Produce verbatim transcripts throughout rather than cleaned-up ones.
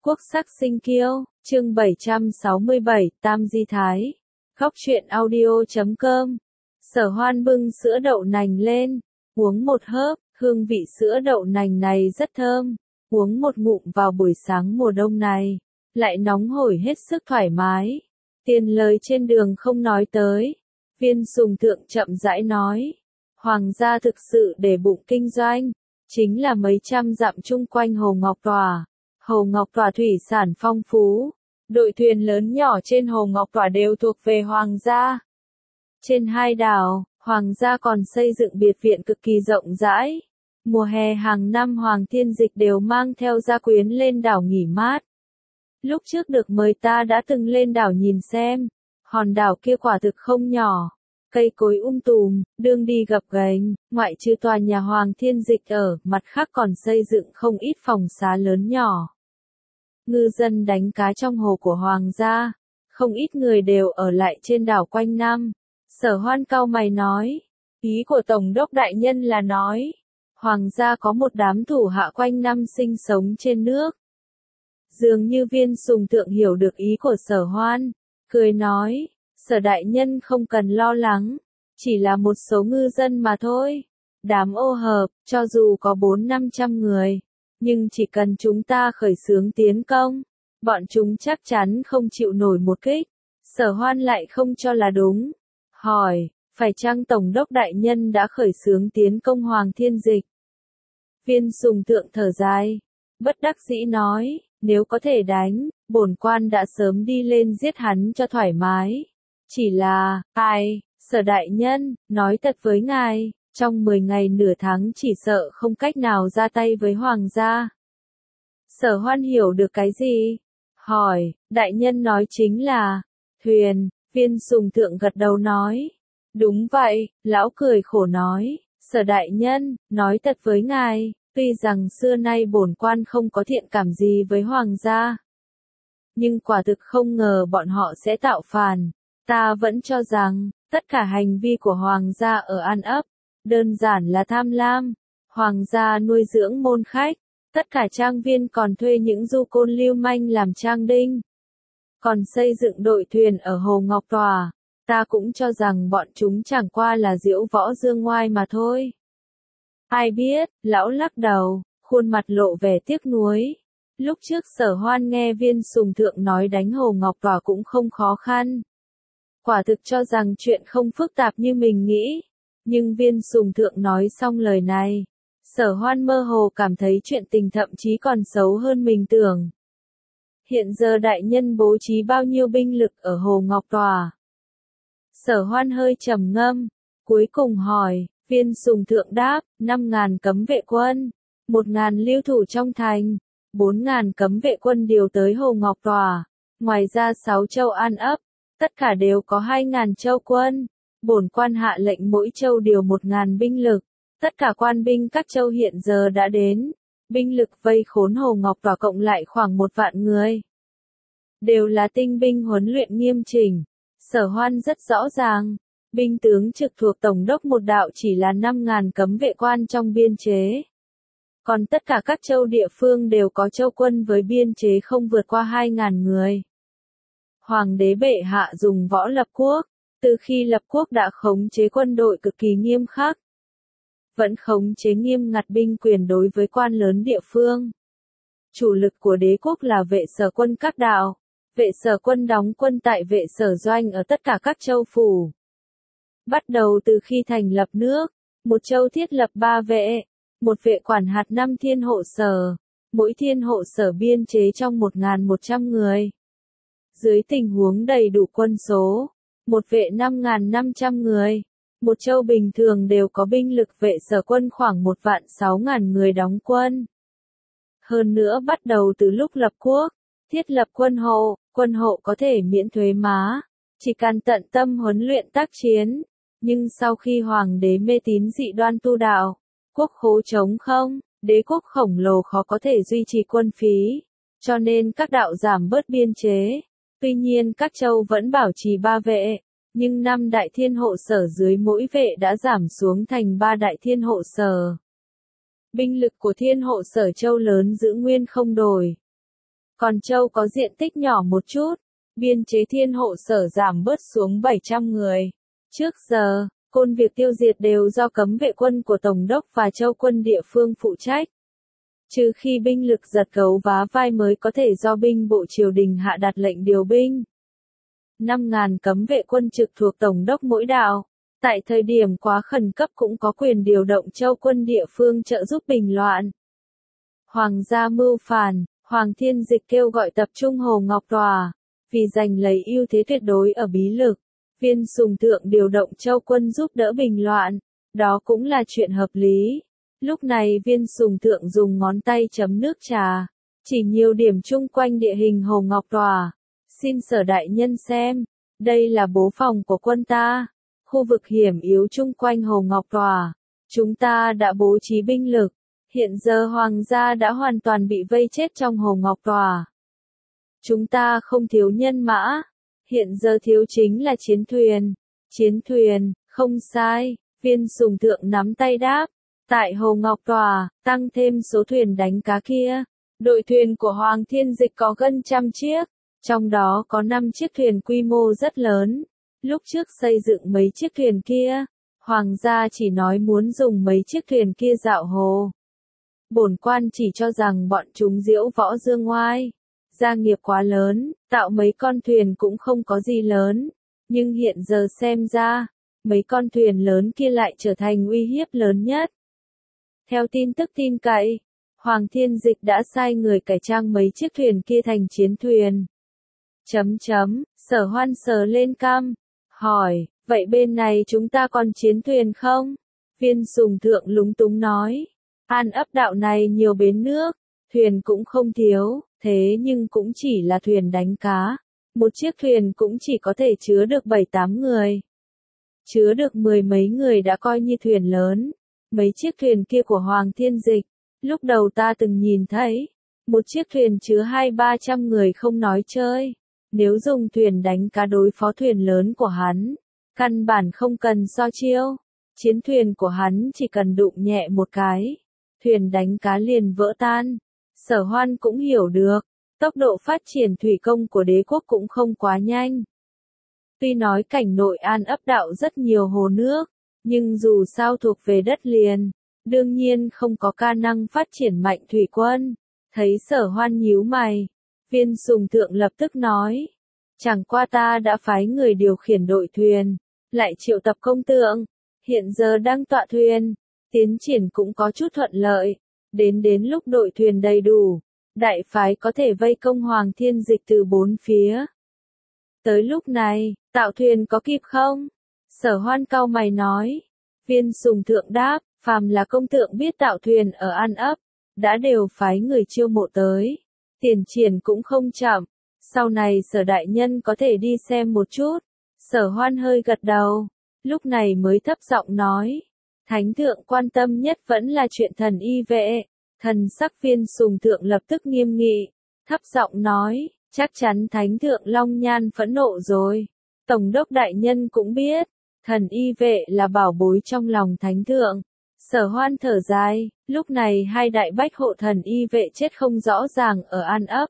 Quốc sắc sinh kiêu, chương bảy trăm sáu mươi bảy, Tam Di Thái. Góc truyện audio chấm com. Sở Hoan bưng sữa đậu nành lên, uống một hớp, hương vị sữa đậu nành này rất thơm, uống một ngụm vào buổi sáng mùa đông này, lại nóng hổi hết sức thoải mái. Tiền lời trên đường không nói tới, Viên Sùng Thượng chậm rãi nói, hoàng gia thực sự để bụng kinh doanh, chính là mấy trăm dặm chung quanh Hồ Ngọc Tòa. Hồ Ngọc Tòa thủy sản phong phú, đội thuyền lớn nhỏ trên Hồ Ngọc Tòa đều thuộc về hoàng gia. Trên hai đảo, hoàng gia còn xây dựng biệt viện cực kỳ rộng rãi. Mùa hè hàng năm Hoàng Thiên Dịch đều mang theo gia quyến lên đảo nghỉ mát. Lúc trước được mời ta đã từng lên đảo nhìn xem, hòn đảo kia quả thực không nhỏ. Cây cối um tùm, đường đi gập ghềnh, ngoại trừ tòa nhà Hoàng Thiên Dịch ở, mặt khác còn xây dựng không ít phòng xá lớn nhỏ. Ngư dân đánh cá trong hồ của hoàng gia, không ít người đều ở lại trên đảo quanh năm. Sở Hoan cau mày nói, ý của Tổng đốc đại nhân là nói, hoàng gia có một đám thủ hạ quanh năm sinh sống trên nước. Dường như Viên Sùng Thượng hiểu được ý của Sở Hoan, cười nói, Sở đại nhân không cần lo lắng, chỉ là một số ngư dân mà thôi. Đám ô hợp, cho dù có bốn năm trăm người, nhưng chỉ cần chúng ta khởi xướng tiến công, bọn chúng chắc chắn không chịu nổi một kích. Sở Hoan lại không cho là đúng. Hỏi, phải chăng Tổng đốc đại nhân đã khởi xướng tiến công Hoàng Thiên Dịch? Viên Sùng Thượng thở dài, bất đắc dĩ nói, nếu có thể đánh, bổn quan đã sớm đi lên giết hắn cho thoải mái. Chỉ là, ai, Sở đại nhân, nói thật với ngài, trong mười ngày nửa tháng chỉ sợ không cách nào ra tay với hoàng gia. Sở Hoan hiểu được cái gì? Hỏi, đại nhân nói chính là, thuyền. Viên Sùng Thượng gật đầu nói, đúng vậy. Lão cười khổ nói, Sở đại nhân, nói thật với ngài, tuy rằng xưa nay bổn quan không có thiện cảm gì với hoàng gia, nhưng quả thực không ngờ bọn họ sẽ tạo phản. Ta vẫn cho rằng, tất cả hành vi của hoàng gia ở An Ấp, đơn giản là tham lam. Hoàng gia nuôi dưỡng môn khách, tất cả trang viên còn thuê những du côn lưu manh làm trang đinh, còn xây dựng đội thuyền ở Hồ Ngọc Tòa. Ta cũng cho rằng bọn chúng chẳng qua là diễu võ dương ngoai mà thôi. Ai biết, lão lắc đầu, khuôn mặt lộ vẻ tiếc nuối. Lúc trước Sở Hoan nghe Viên Sùng Thượng nói đánh Hồ Ngọc Tòa cũng không khó khăn. Quả thực cho rằng chuyện không phức tạp như mình nghĩ. Nhưng Viên Sùng Thượng nói xong lời này, Sở Hoan mơ hồ cảm thấy chuyện tình thậm chí còn xấu hơn mình tưởng. Hiện giờ đại nhân bố trí bao nhiêu binh lực ở Hồ Ngọc Tòa? Sở Hoan hơi trầm ngâm, cuối cùng hỏi. Viên Sùng Thượng đáp, năm ngàn cấm vệ quân, một ngàn lưu thủ trong thành, bốn ngàn cấm vệ quân điều tới Hồ Ngọc Tòa, ngoài ra sáu châu An Ấp, tất cả đều có hai ngàn châu quân. Bổn quan hạ lệnh mỗi châu điều một ngàn binh lực, tất cả quan binh các châu hiện giờ đã đến, binh lực vây khốn Hồ Ngọc Tòa cộng lại khoảng một vạn người. Đều là tinh binh huấn luyện nghiêm chỉnh. Sở Hoan rất rõ ràng, binh tướng trực thuộc Tổng đốc một đạo chỉ là năm ngàn cấm vệ quan trong biên chế. Còn tất cả các châu địa phương đều có châu quân với biên chế không vượt qua hai ngàn người. Hoàng đế bệ hạ dùng võ lập quốc. Từ khi lập quốc đã khống chế quân đội cực kỳ nghiêm khắc, vẫn khống chế nghiêm ngặt binh quyền đối với quan lớn địa phương. Chủ lực của đế quốc là vệ sở quân các đạo, vệ sở quân đóng quân tại vệ sở doanh ở tất cả các châu phủ. Bắt đầu từ khi thành lập nước, một châu thiết lập ba vệ, một vệ quản hạt năm thiên hộ sở, mỗi thiên hộ sở biên chế trong một nghìn một trăm người. Dưới tình huống đầy đủ quân số, một vệ năm nghìn năm trăm người, một châu bình thường đều có binh lực vệ sở quân khoảng một vạn sáu ngàn người đóng quân. Hơn nữa bắt đầu từ lúc lập quốc, thiết lập quân hộ, quân hộ có thể miễn thuế má, chỉ cần tận tâm huấn luyện tác chiến. Nhưng sau khi hoàng đế mê tín dị đoan tu đạo, quốc khố trống không, đế quốc khổng lồ khó có thể duy trì quân phí, cho nên các đạo giảm bớt biên chế. Tuy nhiên các châu vẫn bảo trì ba vệ, nhưng năm đại thiên hộ sở dưới mỗi vệ đã giảm xuống thành ba đại thiên hộ sở. Binh lực của thiên hộ sở châu lớn giữ nguyên không đổi. còn Châu có diện tích nhỏ một chút. Biên chế thiên hộ sở giảm bớt xuống bảy trăm người. Trước giờ, công việc tiêu diệt đều do cấm vệ quân của Tổng đốc và Châu quân địa phương phụ trách. Trừ khi binh lực giật gấu vá vai mới có thể do binh bộ triều đình hạ đặt lệnh điều binh. năm nghìn cấm vệ quân trực thuộc Tổng đốc mỗi đạo, tại thời điểm quá khẩn cấp cũng có quyền điều động Châu quân địa phương trợ giúp bình loạn. Hoàng gia mưu phản, Hoàng Thiên Dịch kêu gọi tập trung Hồ Ngọc Tòa, vì giành lấy ưu thế tuyệt đối ở bí lực. Viên Sùng Thượng điều động Châu quân giúp đỡ bình loạn, đó cũng là chuyện hợp lý. Lúc này Viên Sùng Thượng dùng ngón tay chấm nước trà, chỉ nhiều điểm chung quanh địa hình Hồ Ngọc Tòa. Xin Sở đại nhân xem, đây là bố phòng của quân ta, khu vực hiểm yếu chung quanh Hồ Ngọc Tòa. Chúng ta đã bố trí binh lực, hiện giờ Hoàng gia đã hoàn toàn bị vây chết trong Hồ Ngọc Tòa. Chúng ta không thiếu nhân mã, hiện giờ thiếu chính là chiến thuyền. Chiến thuyền, không sai, Viên Sùng Thượng nắm tay đáp. Tại Hồ Ngọc Tòa, tăng thêm số thuyền đánh cá kia. Đội thuyền của Hoàng Thiên Dịch có gần trăm chiếc, trong đó có năm chiếc thuyền quy mô rất lớn. Lúc trước xây dựng mấy chiếc thuyền kia, Hoàng gia chỉ nói muốn dùng mấy chiếc thuyền kia dạo hồ. Bổn quan chỉ cho rằng bọn chúng diễu võ dương ngoai. Gia nghiệp quá lớn, tạo mấy con thuyền cũng không có gì lớn. Nhưng hiện giờ xem ra, mấy con thuyền lớn kia lại trở thành uy hiếp lớn nhất. Theo tin tức tin cậy, Hoàng Thiên Dịch đã sai người cải trang mấy chiếc thuyền kia thành chiến thuyền. Chấm chấm, Sở Hoan sờ lên cằm, hỏi, vậy bên này chúng ta còn chiến thuyền không? Viên Sùng Thượng lúng túng nói, An ấp đạo này nhiều bến nước, thuyền cũng không thiếu, thế nhưng cũng chỉ là thuyền đánh cá. Một chiếc thuyền cũng chỉ có thể chứa được bảy tám người. Chứa được mười mấy người đã coi như thuyền lớn. Mấy chiếc thuyền kia của Hoàng Thiên Dịch, lúc đầu ta từng nhìn thấy, một chiếc thuyền chứa hai ba trăm người không nói chơi. Nếu dùng thuyền đánh cá đối phó thuyền lớn của hắn, căn bản không cần so chiêu. Chiến thuyền của hắn chỉ cần đụng nhẹ một cái, thuyền đánh cá liền vỡ tan. Sở Hoan cũng hiểu được, tốc độ phát triển thủy công của đế quốc cũng không quá nhanh. Tuy nói cảnh nội An ấp đạo rất nhiều hồ nước, nhưng dù sao thuộc về đất liền, đương nhiên không có khả năng phát triển mạnh thủy quân. Thấy Sở Hoan nhíu mày, Viên Sùng Thượng lập tức nói, chẳng qua ta đã phái người điều khiển đội thuyền, lại triệu tập công tượng, hiện giờ đang tọa thuyền, tiến triển cũng có chút thuận lợi, đến đến lúc đội thuyền đầy đủ, đại phái có thể vây công Hoàng Thiên Dịch từ bốn phía. Tới lúc này, tạo thuyền có kịp không? Sở Hoan cau mày nói. Viên Sùng Thượng đáp, phàm là công tượng biết tạo thuyền ở An ấp, đã đều phái người chiêu mộ tới. Tiền triển cũng không chậm, sau này Sở đại nhân có thể đi xem một chút. Sở Hoan hơi gật đầu, lúc này mới thấp giọng nói. Thánh thượng quan tâm nhất vẫn là chuyện thần y vệ. Thần sắc Viên Sùng Thượng lập tức nghiêm nghị, thấp giọng nói, chắc chắn Thánh thượng Long Nhan phẫn nộ rồi. Tổng đốc đại nhân cũng biết, thần y vệ là bảo bối trong lòng Thánh thượng. Sở Hoan thở dài, lúc này hai đại bách hộ thần y vệ chết không rõ ràng ở An ấp.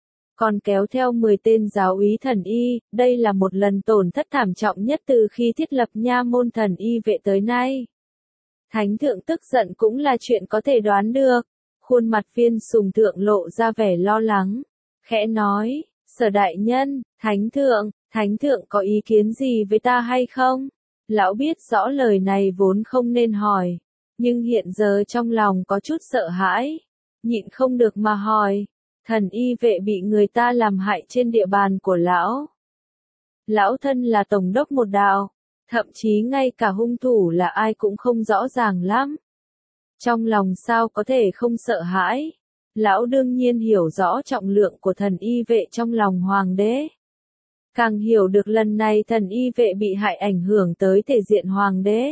Còn kéo theo mười tên giáo úy thần y, đây là một lần tổn thất thảm trọng nhất từ khi thiết lập nha môn thần y vệ tới nay. Thánh thượng tức giận cũng là chuyện có thể đoán được. Khuôn mặt Viên Sùng Thượng lộ ra vẻ lo lắng, khẽ nói, Sở đại nhân, Thánh thượng, Thánh thượng có ý kiến gì với ta hay không? Lão biết rõ lời này vốn không nên hỏi, nhưng hiện giờ trong lòng có chút sợ hãi, nhịn không được mà hỏi, thần y vệ bị người ta làm hại trên địa bàn của lão. Lão thân là tổng đốc một đạo, thậm chí ngay cả hung thủ là ai cũng không rõ ràng lắm. Trong lòng sao có thể không sợ hãi? Lão đương nhiên hiểu rõ trọng lượng của thần y vệ trong lòng hoàng đế. Càng hiểu được lần này thần y vệ bị hại ảnh hưởng tới thể diện hoàng đế.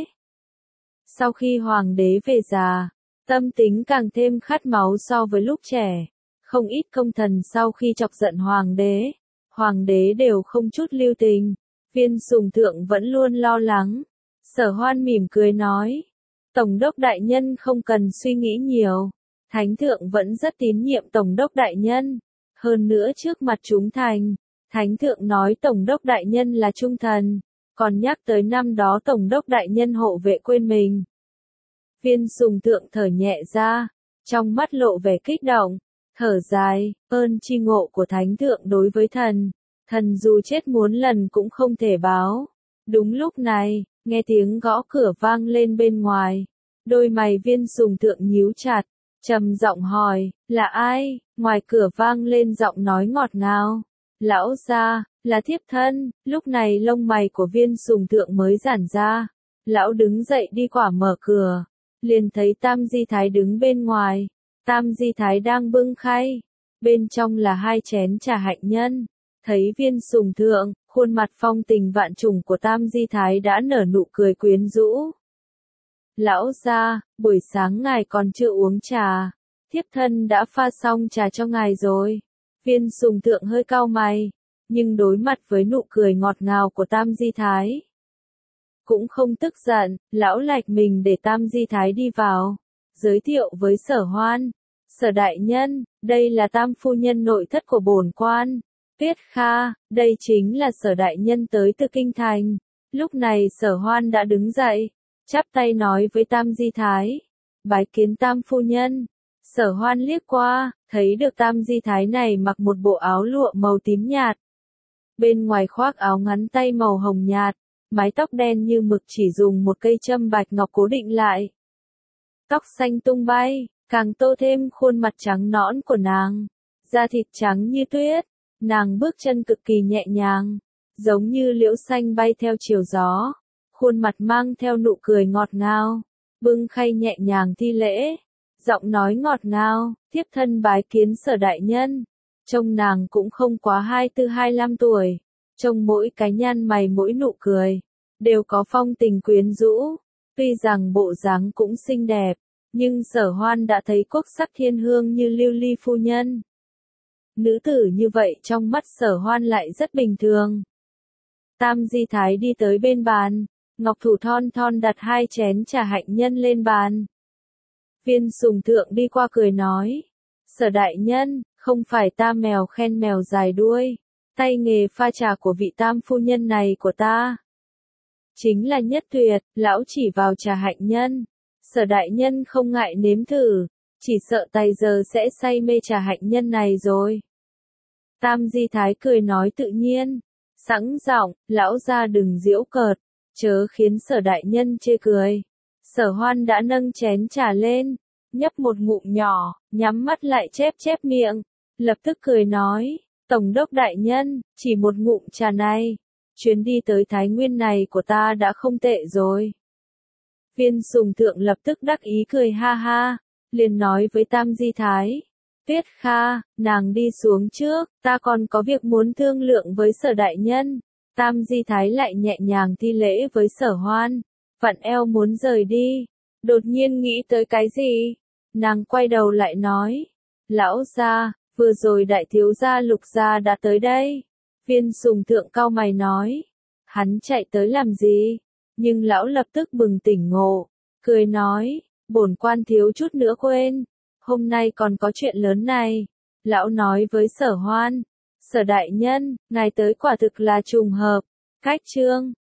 Sau khi hoàng đế về già, tâm tính càng thêm khát máu so với lúc trẻ. Không ít công thần sau khi chọc giận hoàng đế, hoàng đế đều không chút lưu tình. Viên Sùng Thượng vẫn luôn lo lắng. Sở Hoan mỉm cười nói, Tổng đốc đại nhân không cần suy nghĩ nhiều. Thánh thượng vẫn rất tín nhiệm Tổng đốc đại nhân. Hơn nữa trước mặt chúng thành, thánh thượng nói tổng đốc đại nhân là trung thần, còn nhắc tới năm đó tổng đốc đại nhân hộ vệ quên mình. Viên Sùng Thượng thở nhẹ ra, trong mắt lộ vẻ kích động, thở dài, ơn chi ngộ của thánh thượng đối với thần, thần dù chết muôn lần cũng không thể báo. Đúng lúc này, nghe tiếng gõ cửa vang lên bên ngoài, đôi mày Viên Sùng Thượng nhíu chặt, trầm giọng hỏi, là ai? Ngoài cửa vang lên giọng nói ngọt ngào, lão gia, là thiếp thân. Lúc này lông mày của Viên Sùng Thượng mới giãn ra, lão đứng dậy đi qua mở cửa, liền thấy Tam Di Thái đứng bên ngoài. Tam Di Thái đang bưng khay, bên trong là hai chén trà hạnh nhân. Thấy Viên Sùng Thượng, khuôn mặt phong tình vạn trùng của Tam Di Thái đã nở nụ cười quyến rũ. Lão gia, buổi sáng ngài còn chưa uống trà, thiếp thân đã pha xong trà cho ngài rồi. Viên Sùng Thượng hơi cau mày, nhưng đối mặt với nụ cười ngọt ngào của Tam Di Thái, cũng không tức giận, lão lạch mình để Tam Di Thái đi vào, giới thiệu với Sở Hoan. Sở đại nhân, đây là Tam phu nhân nội thất của bổn quan. Tuyết Kha, đây chính là Sở đại nhân tới từ kinh thành. Lúc này Sở Hoan đã đứng dậy, chắp tay nói với Tam Di Thái, bái kiến Tam phu nhân. Sở Hoan liếc qua, thấy được Tam Di Thái này mặc một bộ áo lụa màu tím nhạt, bên ngoài khoác áo ngắn tay màu hồng nhạt, mái tóc đen như mực chỉ dùng một cây châm bạch ngọc cố định lại. Tóc xanh tung bay, càng tô thêm khuôn mặt trắng nõn của nàng, da thịt trắng như tuyết, nàng bước chân cực kỳ nhẹ nhàng, giống như liễu xanh bay theo chiều gió, khuôn mặt mang theo nụ cười ngọt ngào, bưng khay nhẹ nhàng thi lễ, giọng nói ngọt ngào, thiếp thân bái kiến Sở đại nhân. Trông nàng cũng không quá hai tư hai lăm tuổi, trông mỗi cái nhăn mày mỗi nụ cười, đều có phong tình quyến rũ, tuy rằng bộ dáng cũng xinh đẹp, nhưng Sở Hoan đã thấy quốc sắc thiên hương như Lưu Ly phu nhân. Nữ tử như vậy trong mắt Sở Hoan lại rất bình thường. Tam Di Thái đi tới bên bàn, ngọc thủ thon thon đặt hai chén trà hạnh nhân lên bàn. Viên Sùng Thượng đi qua cười nói, Sở đại nhân, không phải ta mèo khen mèo dài đuôi, tay nghề pha trà của vị Tam phu nhân này của ta chính là nhất tuyệt. Lão chỉ vào trà hạnh nhân, Sở đại nhân không ngại nếm thử, chỉ sợ tài giờ sẽ say mê trà hạnh nhân này rồi. Tam Di Thái cười nói tự nhiên, sẵn giọng, lão gia đừng giễu cợt, chớ khiến Sở đại nhân chê cười. Sở Hoan đã nâng chén trà lên, nhấp một ngụm nhỏ, nhắm mắt lại chép chép miệng, lập tức cười nói, tổng đốc đại nhân, chỉ một ngụm trà này, chuyến đi tới Thái Nguyên này của ta đã không tệ rồi. Viên Sùng Thượng lập tức đắc ý cười ha ha, liền nói với Tam Di Thái, Tuyết Kha, nàng đi xuống trước, ta còn có việc muốn thương lượng với Sở đại nhân. Tam Di Thái lại nhẹ nhàng thi lễ với Sở Hoan, vặn eo muốn rời đi, đột nhiên nghĩ tới cái gì, nàng quay đầu lại nói, lão gia, vừa rồi đại thiếu gia Lục gia đã tới đây. Viên Sùng Thượng cau mày nói, hắn chạy tới làm gì? Nhưng lão lập tức bừng tỉnh ngộ, cười nói, bổn quan thiếu chút nữa quên, hôm nay còn có chuyện lớn này. Lão nói với Sở Hoan, Sở đại nhân, ngài tới quả thực là trùng hợp. Cách chương